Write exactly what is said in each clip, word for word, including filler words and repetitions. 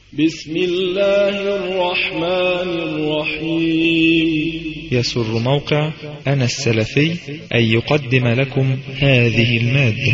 بسم الله الرحمن الرحيم. يسر موقع أنا السلفي أن يقدم لكم هذه المادة.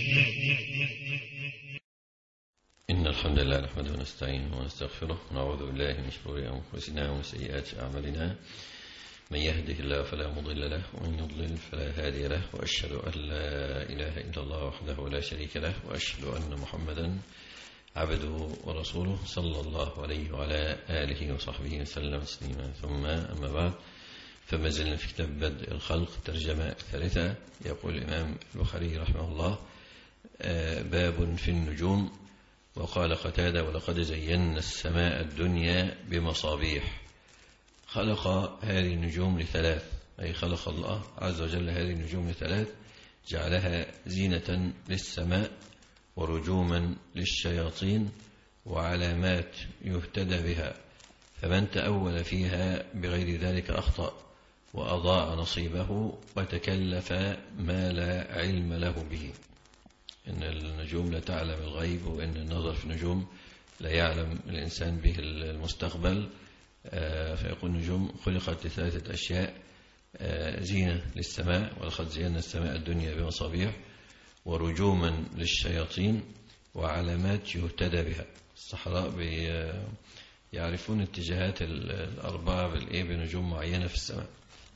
إن الحمد لله نحمده ونستعينه ونستغفره ونعوذ بالله من شرور أنفسنا ومن سيئات أعمالنا. من يهده الله فلا مضل له ومن يضلل فلا هادي له، وأشهد أن لا إله إلا الله وحده لا شريك له، وأشهد أن محمدا عبده ورسوله صلى الله عليه وعلى آله وصحبه وسلم تسليما. ثم أما بعد، فما زلنا في كتاب بدء الخلق ترجمة الثالثة. يقول الإمام البخاري رحمه الله: باب في النجوم. وقال قتادة: ولقد زينا السماء الدنيا بمصابيح. خلق هذه النجوم لثلاث، أي خلق الله عز وجل هذه النجوم لثلاث: جعلها زينة للسماء، ورجوما للشياطين، وعلامات يهتدى بها، فمن تأول فيها بغير ذلك أخطأ وأضاع نصيبه وتكلف ما لا علم له به. إن النجوم لا تعلم الغيب، وإن النظر في النجوم لا يعلم الإنسان به المستقبل. فيقول النجوم خلقت لثلاثة أشياء: زينة للسماء، ولقد زينا السماء الدنيا بمصابيح، ورجوما للشياطين، وعلامات يهتدى بها. الصحراء يعرفون اتجاهات الأربعة بالإيه بنجوم معينة في السماء.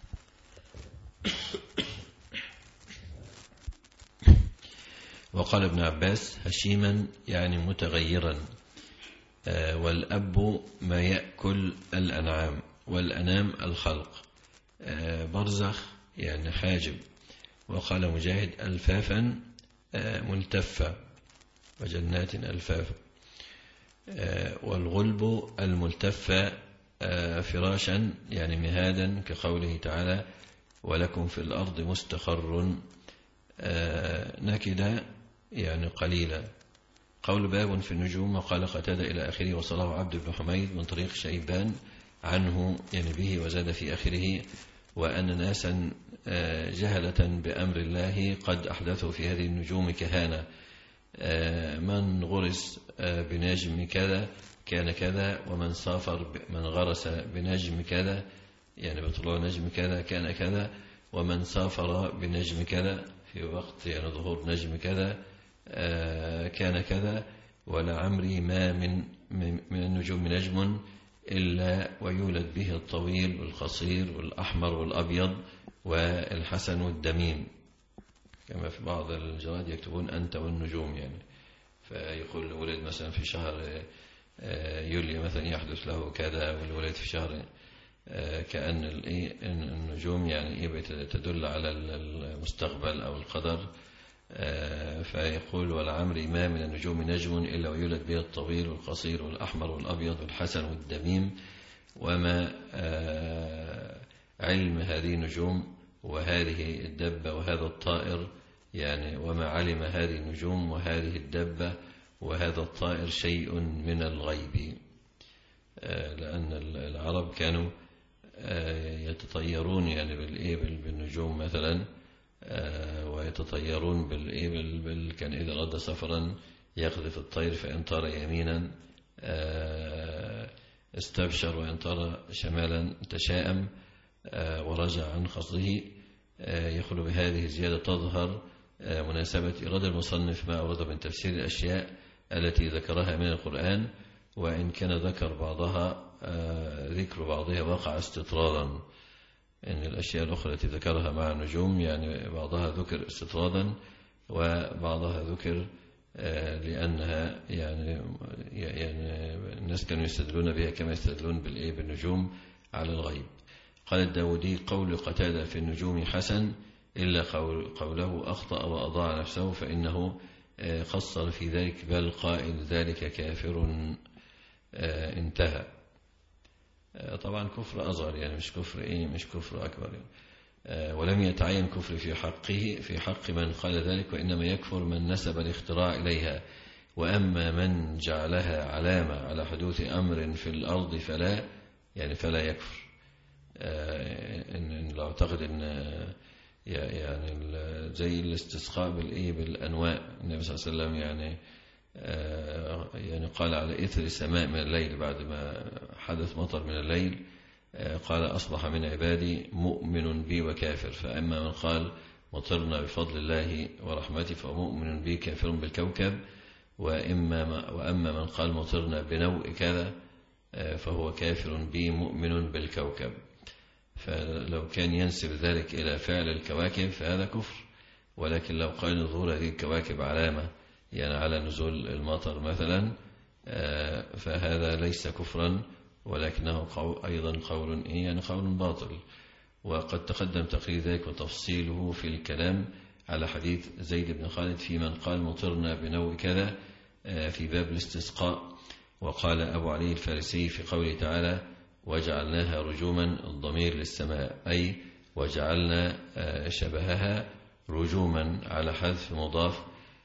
وقال ابن عباس: هشيما يعني متغيرا، والأب ما يأكل الأنعام، والأنام الخلق. برزخ يعني حاجب. وقال مجاهد: ألفافا ملتفة، وجنات ألفافا. والغلب الملتفة فراشا يعني مهادا، كقوله تعالى: ولكم في الأرض مستقر. نكدا يعني قليلا. قول باب في النجوم. وقال قتادة إلى آخره، وصله عبد بن حميد من طريق شيبان عنه يعني به، وزاد في آخره: وأن ناسا جهلة بأمر الله قد أحدثوا في هذه النجوم كهانة. من غرس بنجم كذا كان كذا، ومن سافر من غرس بنجم كذا يعني بطلوع نجم كذا كان كذا، ومن سافر بنجم كذا في وقت يعني ظهور نجم كذا كان كذا. ولعمري ما من من النجوم نجم إلا ويولد به الطويل والقصير والأحمر والأبيض والحسن والدميم، كما في بعض الجرائد يكتبون أنت والنجوم يعني. فيقول ولد مثلا في شهر يوليو مثلا يحدث له كذا، والولد في شهر كأن النجوم يعني تدل على المستقبل أو القدر. فيقول: ولعمري ما من النجوم نجم إلا ويولد به الطويل والقصير والأحمر والأبيض والحسن والدميم. وما علم هذه النجوم وهذه الدبة وهذا الطائر يعني وما علم هذه النجوم وهذه الدبة وهذا الطائر شيء من الغيب. لأن العرب كانوا يتطيرون يعني بالنجوم مثلا، ويتطيرون بالإبل. كان إذا رد سفرا يقذف الطير، فإن طار يمينا استبشر، وإن طار شمالا تشاءم ورجع عن قصده. يقول: بهذه الزيادة تظهر مناسبة إرادة المصنف ما أورد من تفسير الأشياء التي ذكرها من القرآن، وإن كان ذكر بعضها ذكر بعضها وقع استطرادا. إن الأشياء الأخرى التي ذكرها مع النجوم يعني بعضها ذكر استطرادا، وبعضها ذكر لأنها يعني يعني الناس كانوا يستدلون بها كما يستدلون بالنجوم على الغيب. قال الداودي: قول قتادة في النجوم حسن، إلا قوله أخطأ وأضاع نفسه فإنه قصر في ذلك، بل قائل ذلك كافر. انتهى. طبعا كفر أصغر يعني، مش كفر إيه مش كفر أكبر يعني. ولم يتعين كفر في حقه في حق من قال ذلك، وإنما يكفر من نسب الاختراع إليها. وأما من جعلها علامة على حدوث أمر في الأرض فلا يعني فلا يكفر. إن لو اعتقد إن يعني زي الاستسقاء بالإيه بالأنواء، النبي صلى الله عليه وسلم يعني يعني قال على إثر السماء من الليل بعد ما حدث مطر من الليل، قال أصبح من عبادي مؤمن بي وكافر. فأما من قال مطرنا بفضل الله ورحمته فهو مؤمن بي كافر بالكوكب، وإما وأما من قال مطرنا بنوء كذا فهو كافر بي مؤمن بالكوكب. فلو كان ينسب ذلك إلى فعل الكواكب فهذا كفر، ولكن لو قال ظهور هذه الكواكب علامة يعني على نزول المطر مثلا فهذا ليس كفرا، ولكنه أيضا قول إيه يعني قول باطل. وقد تقدم تقرير ذلك وتفصيله في الكلام على حديث زيد بن خالد في من قال مطرنا بنوء كذا في باب الاستسقاء. وقال أبو علي الفارسي في قوله تعالى وجعلناها رجوما الضمير للسماء، أي وجعلنا شبهها رجوما على حذف مضاف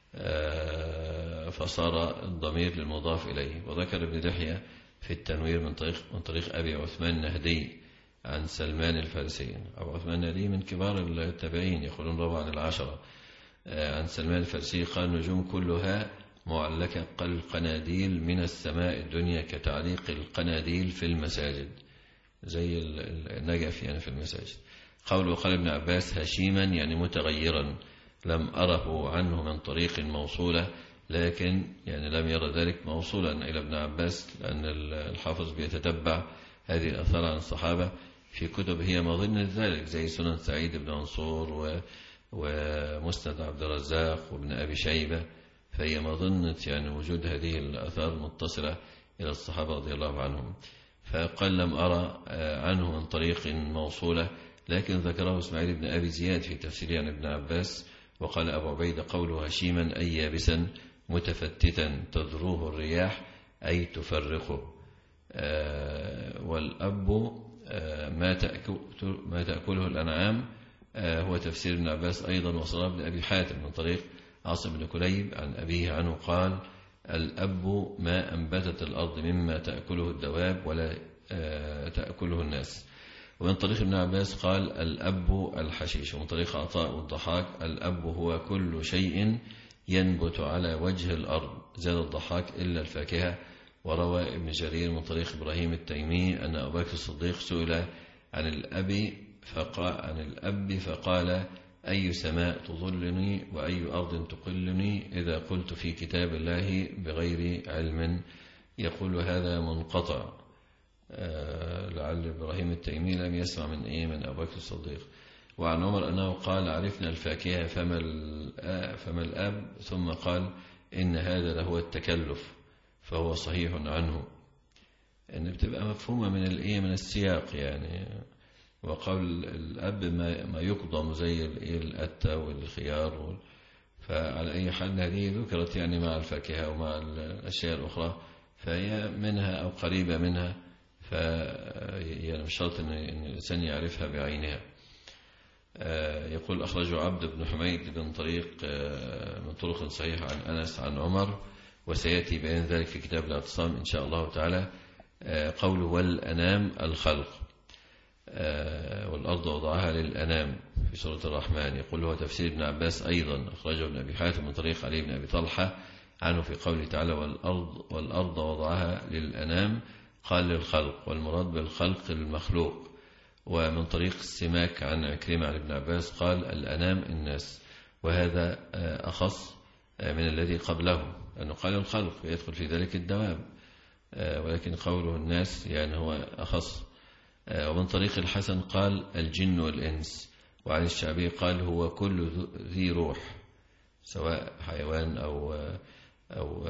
فصار الضمير للمضاف إليه. وذكر ابن دحية في التنوير من طريق, من طريق أبي عثمان النهدي عن سلمان الفارسي. أبو عثمان النهدي من كبار التابعين يقولون روى عن العشرة، عن سلمان الفارسي قال النجوم كلها معلقة القناديل من السماء الدنيا كتعليق القناديل في المساجد، زي النجف يعني في المساجد. قول وقال ابن عباس هشيما يعني متغيرا، لم أره عنه من طريق موصولة، لكن يعني لم يرى ذلك موصولا إلى ابن عباس، لأن الحافظ بيتتبع هذه الأثار عن الصحابة في كتب هي مظنة ذلك، زي سنن سعيد بن منصور ومسند عبد الرزاق وابن أبي شيبة، فهي مظنة يعني وجود هذه الأثار متصلة إلى الصحابة رضي الله عنهم. فقال لم أرى عنه من طريق موصولة، لكن ذكره إسماعيل بن أبي زياد في تفسيره عن ابن عباس. وقال أبو عبيد قوله هشيما أي يابسا متفتتا تذروه الرياح أي تفرقه. والأب ما تأكله الأنعام هو تفسير ابن عباس أيضا. وصلى ابن أبي حاتم من طريق عاصم بن كليب عن أبيه عنه قال الأب ما أنبتت الأرض مما تأكله الدواب ولا تأكله الناس. ومن طريق ابن عباس قال الأب الحشيش. ومن طريق عطاء والضحاك الأب هو كل شيء ينبت على وجه الأرض، زاد الضحاك إلا الفاكهة. وروى ابن جرير من طريق إبراهيم التيمي أن أبا بكر الصديق سئل عن الأب فقال, عن الأب فقال أي سماء تظلني وأي أرض تقلني إذا قلت في كتاب الله بغير علم. يقول هذا منقطع، آه لعل إبراهيم التيمي لم يسمع من إيه من أبو بكر الصديق. وعن عمر أنه قال عرفنا الفاكهة فما, فما الأب، ثم قال إن هذا لهو التكلف، فهو صحيح عنه أن بتبقى مفهومة من الإيه من السياق يعني. وقول الأب ما يقضم زي الأتة والخيار، فعلى أي حال هذه ذكرت يعني مع الفاكهة ومع الأشياء الأخرى، فهي منها أو قريبة منها، فهي مش شرط أن الإنسان يعرفها بعينها. يقول أخرجه عبد بن حميد بن طريق من طرق صحيحة عن أنس عن عمر، وسيأتي بيان ذلك في كتاب الاعتصام إن شاء الله تعالى. قول والأنام الخلق، والأرض وضعها للأنام في سورة الرحمن. يقول هو تفسير ابن عباس أيضا، أخرجه ابن أبي حاتم من طريق علي بن أبي طلحة عنه في قوله تعالى والأرض, والأرض وضعها للأنام قال للخلق، والمراد بالخلق المخلوق. ومن طريق السماك عن عكرمة عن ابن عباس قال الأنام الناس، وهذا أخص من الذي قبله، لأنه قال الخلق يدخل في ذلك الدواب، ولكن قوله الناس يعني هو أخص. ومن طريق الحسن قال الجن والإنس. وعن الشعبي قال هو كل ذي روح سواء حيوان أو أو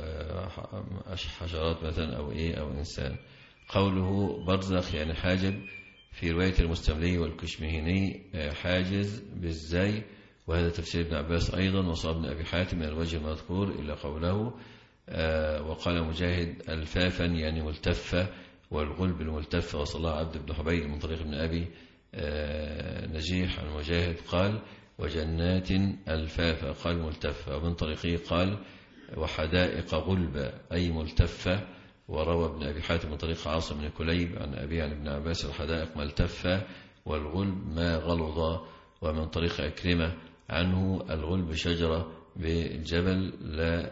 حشرات مثلا أو إيه أو إنسان. قوله برزخ يعني حاجب، في رواية المستملي والكشمهيني حاجز بالزاي، وهذا تفسير ابن عباس أيضا. وصاب ابن أبي حاتم من الوجه المذكور إلا قوله. وقال مجاهد الفافا يعني ملتفة، والغلب الملتفة. وصلى عبد بن حبيب من طريق ابن أبي نجيح عن مجاهد قال وجنات الفافة قال ملتفة. ومن طريقه قال وحدائق غلبة أي ملتفة. وروى ابن أبي حاتم من طريق عاصم بن كليب عن أبي عن ابن عباس الحدائق ملتفة والغلب ما غلظ. ومن طريق أكرمة عنه الغلب شجرة بالجبل لا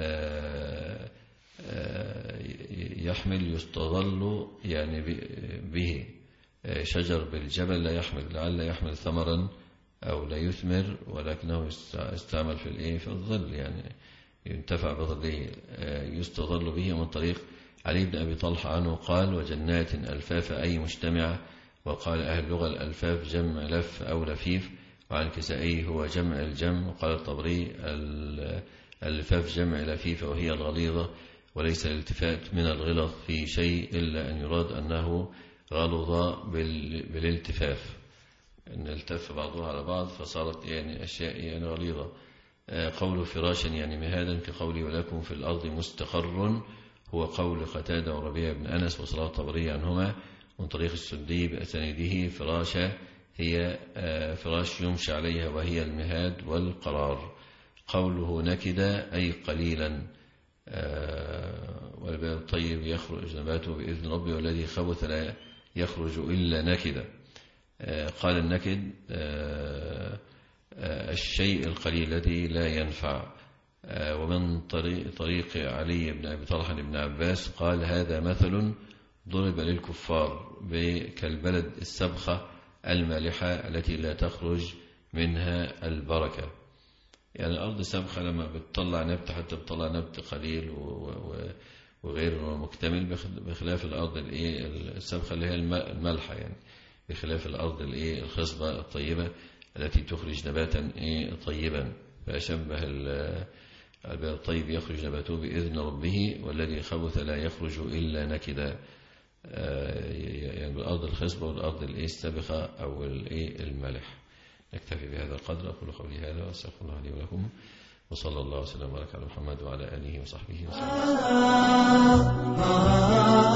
يحمل يستظل يعني به، شجر بالجبل لا يحمل، لعل يحمل ثمرا أو لا يثمر، ولكنه يستعمل في الإيه في الظل، يعني ينتفع بظله. يستظل به من طريق علي بن أبي طلحة عنه قال: وجنات ألفاف أي مجتمعة. وقال أهل اللغة الألفاف جمع لف أو لفيف. وعن كسائي هو جمع الجمع. وقال الطبري الألفاف جمع لفيفة وهي الغليظة، وليس الالتفات من الغلظ في شيء إلا أن يراد أنه غلظ بالالتفاف، أن التف بعضها على بعض فصارت يعني أشياء يعني غليظة. قول فراشا يعني مهادا كقولي ولكم في الأرض مستقر، هو قول قتادة وربيع بن أنس وصلاة الطبري عنهما من طريق السدي بأسانيده. فراشا هي فراش يمشى عليها وهي المهاد والقرار. قوله نكدا أي قليلا. والباب الطيب يخرج نباته بإذن ربي، والذي خبث لا يخرج إلا نكدا. قال النكد الشيء القليل الذي لا ينفع. ومن طريق, طريق علي بن أبي طلحة بن عباس قال: هذا مثل ضرب للكفار كالبلد السبخة المالحة التي لا تخرج منها البركة. يعني الأرض السبخة لما بتطلع نبت حتى بتطلع نبت قليل وغير مكتمل، بخلاف الأرض السبخة اللي هي الملحة، يعني بخلاف الأرض الخصبة الطيبة التي تخرج نباتا طيبا. فأشبه الباب الطيب يخرج نباته بإذن ربه، والذي خبث لا يخرج إلا نكدا. يعني الأرض الخصبة والأرض السابخة أو الملح. نكتفي بهذا القدر. أقول قولي هذا وأستغفر الله لي ولكم، وصلى الله وسلم وبارك على محمد وعلى آله وصحبه وسلم.